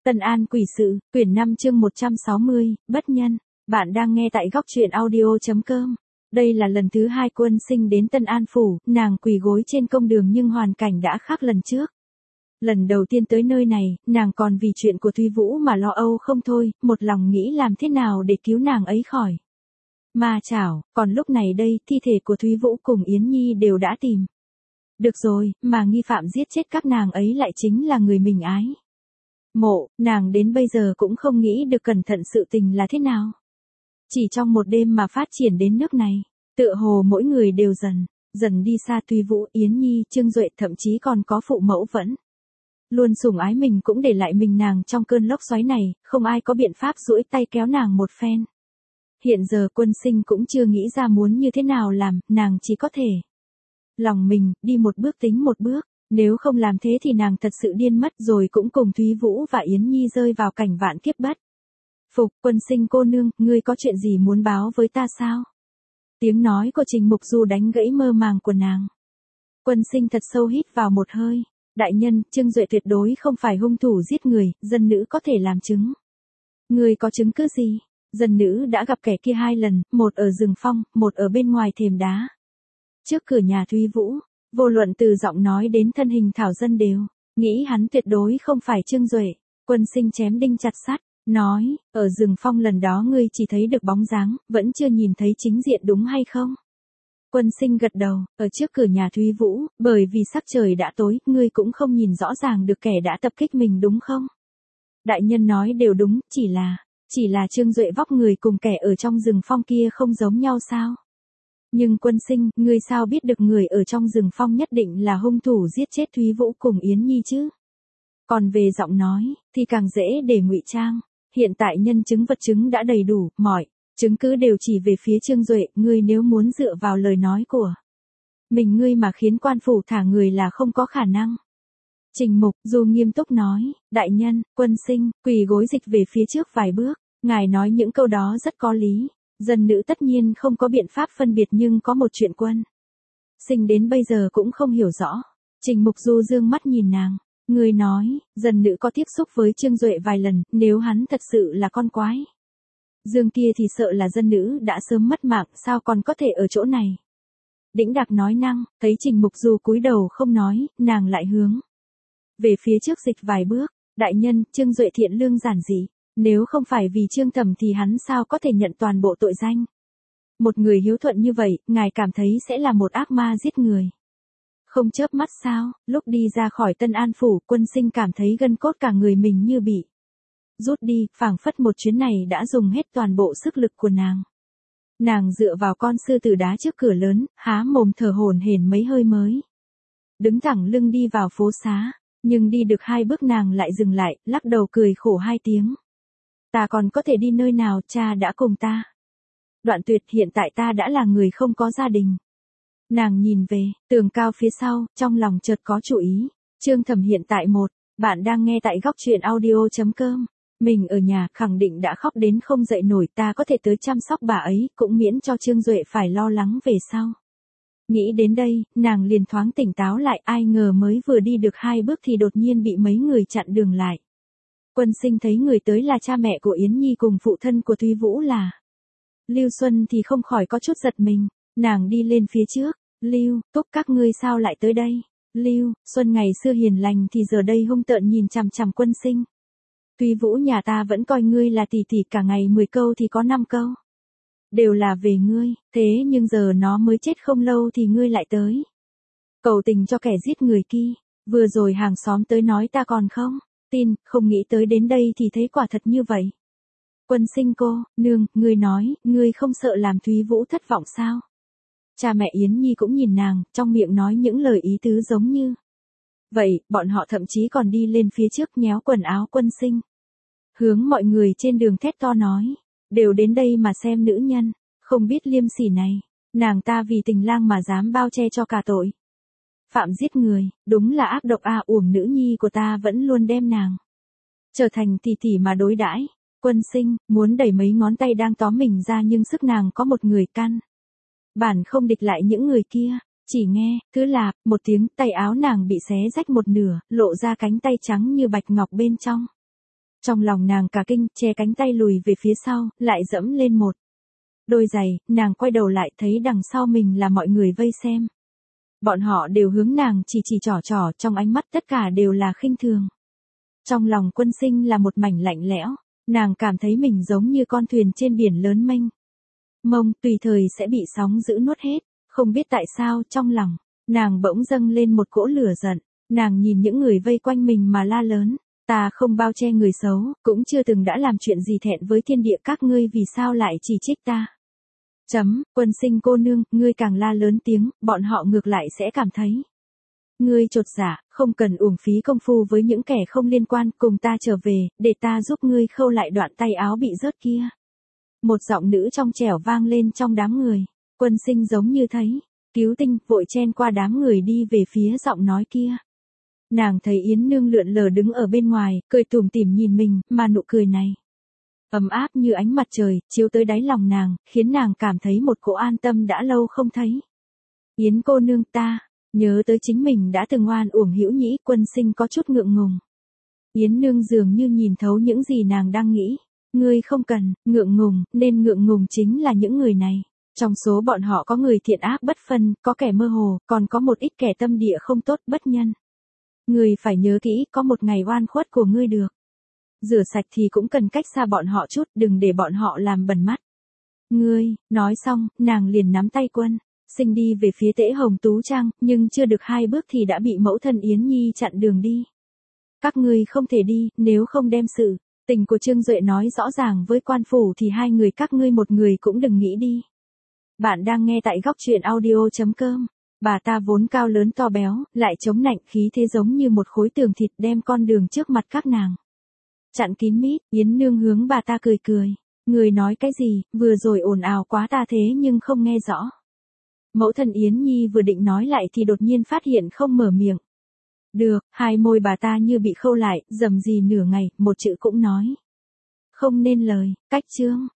Tân An Quỷ Sự, quyển 5 chương 160, Bất Nhân. Bạn đang nghe tại góc truyện audio.com. Đây là lần thứ 2 Quân Sinh đến Tân An Phủ, nàng quỳ gối trên công đường nhưng hoàn cảnh đã khác lần trước. Lần đầu tiên tới nơi này, nàng còn vì chuyện của Thúy Vũ mà lo âu không thôi, một lòng nghĩ làm thế nào để cứu nàng ấy khỏi ma chảo, còn lúc này đây, thi thể của Thúy Vũ cùng Yến Nhi đều đã tìm được rồi, mà nghi phạm giết chết các nàng ấy lại chính là người mình ái mộ, nàng đến bây giờ cũng không nghĩ được cẩn thận sự tình là thế nào. Chỉ trong một đêm mà phát triển đến nước này, tựa hồ mỗi người đều dần đi xa. Thúy Vũ, Yến Nhi, Trương Duệ, thậm chí còn có phụ mẫu vẫn luôn sủng ái mình cũng để lại mình nàng trong cơn lốc xoáy này, không ai có biện pháp duỗi tay kéo nàng một phen. Hiện giờ Quân Sinh cũng chưa nghĩ ra muốn như thế nào làm, nàng chỉ có thể lòng mình, đi một bước tính một bước, nếu không làm thế thì nàng thật sự điên mất rồi cũng cùng Thúy Vũ và Yến Nhi rơi vào cảnh vạn kiếp bất phục. Quân Sinh cô nương, ngươi có chuyện gì muốn báo với ta sao? Tiếng nói của Trình Mục Du đánh gãy mơ màng của nàng. Quân Sinh thật sâu hít vào một hơi. Đại nhân, Trương Duệ tuyệt đối không phải hung thủ giết người, dân nữ có thể làm chứng. Ngươi có chứng cứ gì? Dân nữ đã gặp kẻ kia 2 lần, một ở rừng phong, một ở bên ngoài thềm đá trước cửa nhà Thúy Vũ. Vô luận từ giọng nói đến thân hình thảo dân đều nghĩ hắn tuyệt đối không phải Trương Duệ. Quân Sinh chém đinh chặt sắt, nói, ở rừng phong lần đó ngươi chỉ thấy được bóng dáng, vẫn chưa nhìn thấy chính diện đúng hay không? Quân Sinh gật đầu, ở trước cửa nhà Thúy Vũ, bởi vì sắc trời đã tối, ngươi cũng không nhìn rõ ràng được kẻ đã tập kích mình đúng không? Đại nhân nói đều đúng, chỉ là Trương Duệ vóc người cùng kẻ ở trong rừng phong kia không giống nhau sao? Nhưng Quân Sinh, ngươi sao biết được người ở trong rừng phong nhất định là hung thủ giết chết Thúy Vũ cùng Yến Nhi chứ? Còn về giọng nói, thì càng dễ để ngụy trang. Hiện tại nhân chứng vật chứng đã đầy đủ, mọi chứng cứ đều chỉ về phía Trương Duệ, ngươi nếu muốn dựa vào lời nói của mình ngươi mà khiến quan phủ thả người là không có khả năng. Trình Mục Du nghiêm túc nói, đại nhân, Quân Sinh, quỳ gối dịch về phía trước vài bước, ngài nói những câu đó rất có lý. Dân nữ tất nhiên không có biện pháp phân biệt nhưng có một chuyện Quân Sinh đến bây giờ cũng không hiểu rõ. Trình Mục Du dương mắt nhìn nàng. Người nói, dân nữ có tiếp xúc với Trương Duệ vài lần, nếu hắn thật sự là con quái dương kia thì sợ là dân nữ đã sớm mất mạng, sao còn có thể ở chỗ này. Đĩnh Đạc nói năng, thấy Trình Mục Du cúi đầu không nói, nàng lại hướng về phía trước dịch vài bước. Đại nhân, Trương Duệ thiện lương giản dị, nếu không phải vì Trương Thẩm thì hắn sao có thể nhận toàn bộ tội danh. Một người hiếu thuận như vậy, ngài cảm thấy sẽ là một ác ma giết người không chớp mắt sao? Lúc đi ra khỏi Tân An Phủ, Quân Sinh cảm thấy gân cốt cả người mình như bị rút đi, phảng phất một chuyến này đã dùng hết toàn bộ sức lực của nàng. Nàng dựa vào con sư tử đá trước cửa lớn, há mồm thở hổn hển mấy hơi mới đứng thẳng lưng đi vào phố xá, nhưng đi được 2 bước nàng lại dừng lại, lắc đầu cười khổ 2 tiếng. Ta còn có thể đi nơi nào, cha đã cùng ta đoạn tuyệt, hiện tại ta đã là người không có gia đình. Nàng nhìn về tường cao phía sau, trong lòng chợt có chủ ý. Trương Thẩm hiện tại bạn đang nghe tại góc truyện audio.com. Mình ở nhà khẳng định đã khóc đến không dậy nổi, ta có thể tới chăm sóc bà ấy, cũng miễn cho Trương Duệ phải lo lắng về sau. Nghĩ đến đây, nàng liền thoáng tỉnh táo lại, ai ngờ mới vừa đi được 2 bước thì đột nhiên bị mấy người chặn đường lại. Quân Sinh thấy người tới là cha mẹ của Yến Nhi cùng phụ thân của Thúy Vũ là Lưu Xuân thì không khỏi có chút giật mình. Nàng đi lên phía trước, Lưu, Túc các ngươi sao lại tới đây? Lưu, Xuân ngày xưa hiền lành thì giờ đây hung tợn nhìn chằm chằm Quân Sinh. Thúy Vũ nhà ta vẫn coi ngươi là tỷ tỷ, cả ngày 10 câu thì có 5 câu đều là về ngươi, thế nhưng giờ nó mới chết không lâu thì ngươi lại tới cầu tình cho kẻ giết người kia. Vừa rồi hàng xóm tới nói ta còn không tin, không nghĩ tới đến đây thì thấy quả thật như vậy. Quân Sinh cô nương, ngươi nói, ngươi không sợ làm Thúy Vũ thất vọng sao? Cha mẹ Yến Nhi cũng nhìn nàng, trong miệng nói những lời ý tứ giống như vậy, bọn họ thậm chí còn đi lên phía trước nhéo quần áo Quân Sinh, hướng mọi người trên đường thét to nói, đều đến đây mà xem nữ nhân không biết liêm sỉ này, nàng ta vì tình lang mà dám bao che cho cả tội phạm giết người, đúng là ác độc a, uổng nữ nhi của ta vẫn luôn đem nàng trở thành tỷ tỷ mà đối đãi. Quân Sinh muốn đẩy mấy ngón tay đang tóm mình ra nhưng sức nàng có một người căn bản không địch lại những người kia. Chỉ nghe, thứ lạp, một tiếng, tay áo nàng bị xé rách một nửa, lộ ra cánh tay trắng như bạch ngọc bên trong. Trong lòng nàng cả kinh, che cánh tay lùi về phía sau, lại dẫm lên một đôi giày, nàng quay đầu lại thấy đằng sau mình là mọi người vây xem. Bọn họ đều hướng nàng chỉ trỏ, trong ánh mắt tất cả đều là khinh thường. Trong lòng Quân Sinh là một mảnh lạnh lẽo, nàng cảm thấy mình giống như con thuyền trên biển lớn mênh mông, tùy thời sẽ bị sóng dữ nuốt hết. Không biết tại sao trong lòng, nàng bỗng dâng lên một cỗ lửa giận, nàng nhìn những người vây quanh mình mà la lớn. Ta không bao che người xấu, cũng chưa từng đã làm chuyện gì thẹn với thiên địa, các ngươi vì sao lại chỉ trích ta. Quân Sinh cô nương, ngươi càng la lớn tiếng, bọn họ ngược lại sẽ cảm thấy ngươi chột dạ, không cần uổng phí công phu với những kẻ không liên quan, cùng ta trở về, để ta giúp ngươi khâu lại đoạn tay áo bị rớt kia. Một giọng nữ trong trẻo vang lên trong đám người. Quân Sinh giống như thấy cứu tinh, vội chen qua đám người đi về phía giọng nói kia. Nàng thấy Yến Nương lượn lờ đứng ở bên ngoài, cười tủm tỉm nhìn mình, mà nụ cười này ấm áp như ánh mặt trời, chiếu tới đáy lòng nàng, khiến nàng cảm thấy một cỗ an tâm đã lâu không thấy. Yến cô nương, ta nhớ tới chính mình đã từng oan uổng Hữu Nhĩ. Quân Sinh có chút ngượng ngùng. Yến Nương dường như nhìn thấu những gì nàng đang nghĩ. Ngươi không cần ngượng ngùng, nên ngượng ngùng chính là những người này. Trong số bọn họ có người thiện ác bất phân, có kẻ mơ hồ, còn có một ít kẻ tâm địa không tốt, bất nhân. Ngươi phải nhớ kỹ, có một ngày oan khuất của ngươi được rửa sạch thì cũng cần cách xa bọn họ chút, đừng để bọn họ làm bẩn mắt. Ngươi, nói xong, nàng liền nắm tay Quân Sinh đi về phía Tễ Hồng Tú Trang, nhưng chưa được 2 bước thì đã bị mẫu thân Yến Nhi chặn đường đi. Các ngươi không thể đi, nếu không đem sự tình của Trương Duệ nói rõ ràng với quan phủ thì 2 người các ngươi một người cũng đừng nghĩ đi. Bạn đang nghe tại góc truyện audio.com. Bà ta vốn cao lớn to béo, lại chống nạnh, khí thế giống như một khối tường thịt, đem con đường trước mặt các nàng chặn kín mít. Yến Nương hướng bà ta cười cười. Người nói cái gì, vừa rồi ồn ào quá ta thế nhưng không nghe rõ. Mẫu thân Yến Nhi vừa định nói lại thì đột nhiên phát hiện không mở miệng được, 2 môi bà ta như bị khâu lại, rầm rì nửa ngày, một chữ cũng nói không nên lời. Cách chương